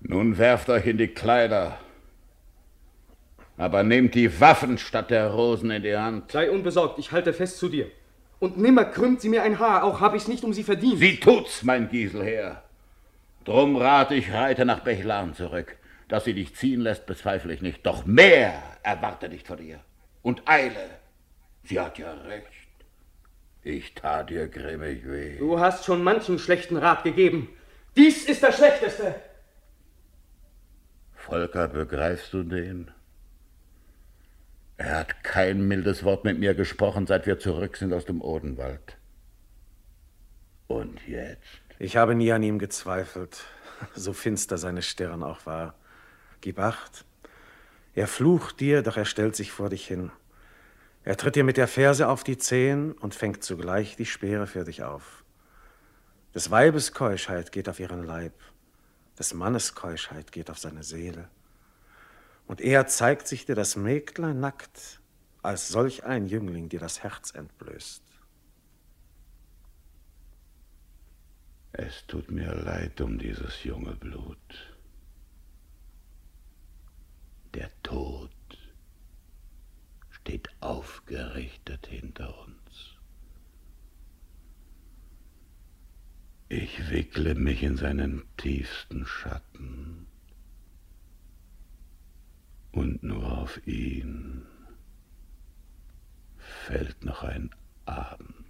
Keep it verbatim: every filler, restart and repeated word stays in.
Nun werft euch in die Kleider, aber nehmt die Waffen statt der Rosen in die Hand. Sei unbesorgt, ich halte fest zu dir. Und nimmer krümmt sie mir ein Haar, auch hab ich's nicht um sie verdient. Sie tut's, mein Giselher. Drum rate ich, reite nach Bechlan zurück. Dass sie dich ziehen lässt, bezweifle ich nicht. Doch mehr erwarte nicht von ihr. Und eile. Sie hat ja recht. Ich tat ihr grimmig weh. Du hast schon manchen schlechten Rat gegeben. Dies ist der schlechteste. Volker, begreifst du den? Er hat kein mildes Wort mit mir gesprochen, seit wir zurück sind aus dem Odenwald. Und jetzt? Ich habe nie an ihm gezweifelt, so finster seine Stirn auch war. Gib acht. Er flucht dir, doch er stellt sich vor dich hin. Er tritt dir mit der Ferse auf die Zehen und fängt zugleich die Speere für dich auf. Des Weibes Keuschheit geht auf ihren Leib, des Mannes Keuschheit geht auf seine Seele. Und er zeigt sich dir das Mägdlein nackt, als solch ein Jüngling dir das Herz entblößt. Es tut mir leid um dieses junge Blut. Der Tod steht aufgerichtet hinter uns. Ich wickle mich in seinen tiefsten Schatten. Und nur auf ihn fällt noch ein Abend.